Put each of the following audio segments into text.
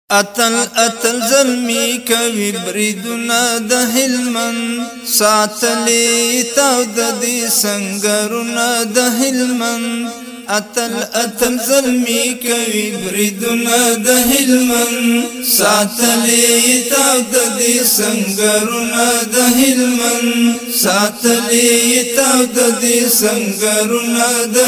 اتل زلمی کوي بریدونه د هلمند ساتلی تاو د دې سنگرونه د هلمند اتل زلمی کوي بریدونه د هلمند ساتلی تاو د دې سنگرونه د هلمند ساتلی تاو د دې سنگرونه د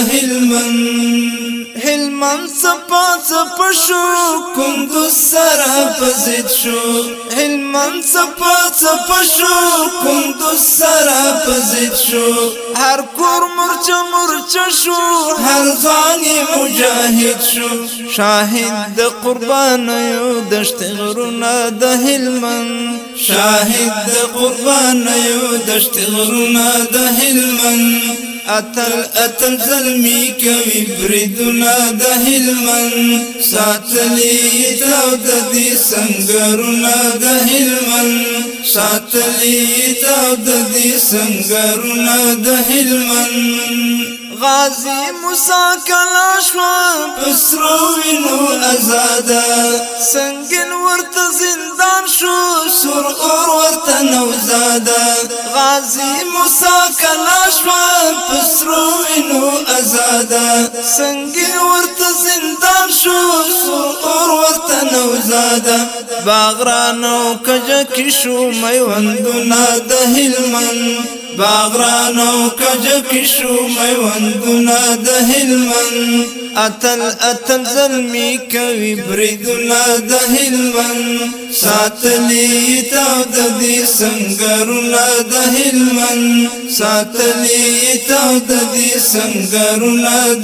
هلمند صفا صفا شو کندوز سره پزید شو هلمند صفا صفا شو کندوز سره پزید شو هر کور مرچه شو هر ځوان مجاهد شو شاهد د قربانیو دشت غرونه د هلمند شاهد د قربانیو دشت غرونه د هلمند اتل زلمی کوي بریدونه د هلمند ساتلی تاو د دې سنگرونه د هلمند ساتلی تاو د دې سنگرونه د هلمند غازی موسی کلاشوا پسرو وینو آزاده سنگین ورته زندان شو سر اور ورته نوزاده غازی موسی کلاشوا پسرو وینو آزاده سنگین ورته زندان شو سر اور ورته نوزاده باغرانو کجا کی شو میوندونه د هلمند باغرانو کجا کی شو میوندونه د هلمند اتل زلمی کوي بریدونه د هلمند ساتلی تاو د دې سنگرونه د هلمند ساتلی تاو د دې سنگرونه د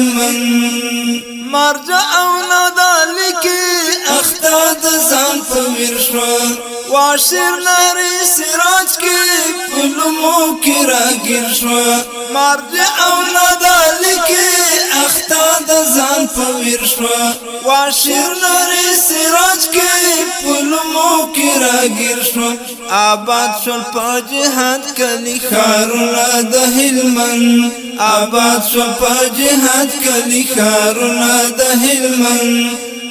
هلمند مرجع او ندالکی اختاد ځان په ورشو واشر ناری سراج کی پلمو کی راگیر شو مرجع او ندالکی اختاد ځان په ورشو واشر ناری سراج کی پلمو کی راگیر شو آباد شول په جهاد کلی خارونه د هلمند آباد شول په جهاد کلی خارونه د هلمند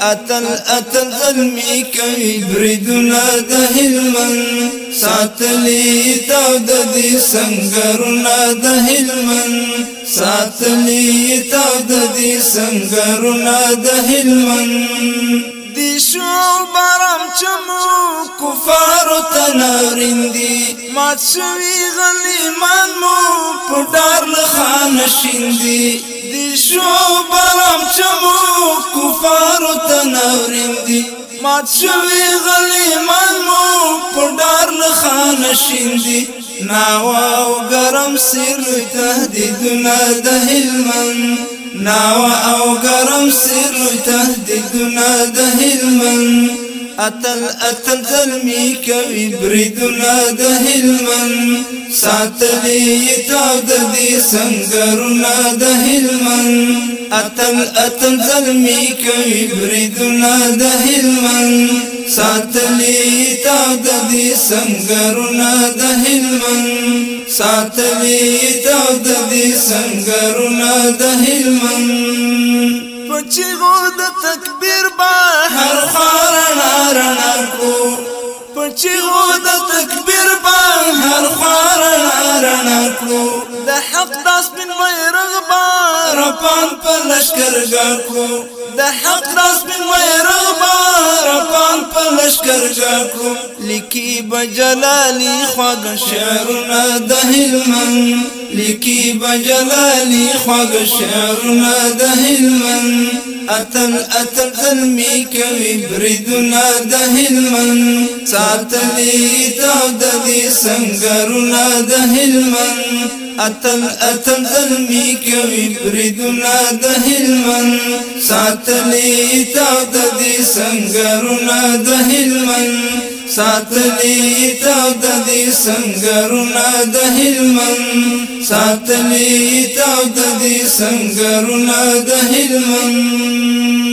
اتل زلمی کوي بریدونه د هلمند ساتلی تاو د دې سنگرونه د هلمند ساتلی تاو د دې سنگرونه د هلمند دی شو بارم چمو کفارو تنارندی مات شوی غلیمان مو پدار لخان شندی دی شو بارم چمو کفارو تنارندی مات شوی غلیمان مو پدار لخان شندی ناوا او گرم سر تهدیدونه د هلمند ناوا او گرم سر تهدیدونه د هلمند اتل زلمی کوي بریدونه د هلمند ساتلی تاو د دې سنگرونه د هلمند اتل زلمی کوي بریدونه د هلمند ساتلی تاو د دې سنگرونه د هلمند ساتلی تاو د دې سنگرونه د هلمند پچیغو د تکبیر با هر خارنا کو پچیغو د تکبیر با هر خارنا کو د حق داس بن ويرغ با رپان په لشکر کو د حق داس بن ويرغ با رپان په لشکر کو لکی بجلالی خواږ شعرونه د هلمند لکی بجلالی خواږ شعرونه د هلمند اتل زلمی کوي بریدونه د هلمند ساتلی تاو د دې سنگرونه د هلمند اتل زلمی کوي بریدونه د هلمند ساتلی تاو د دې سنگرونه د هلمند ساتلی تاو د دې سنگرونه د هلمند ساتلی تاو د دې سنگرونه د هلمند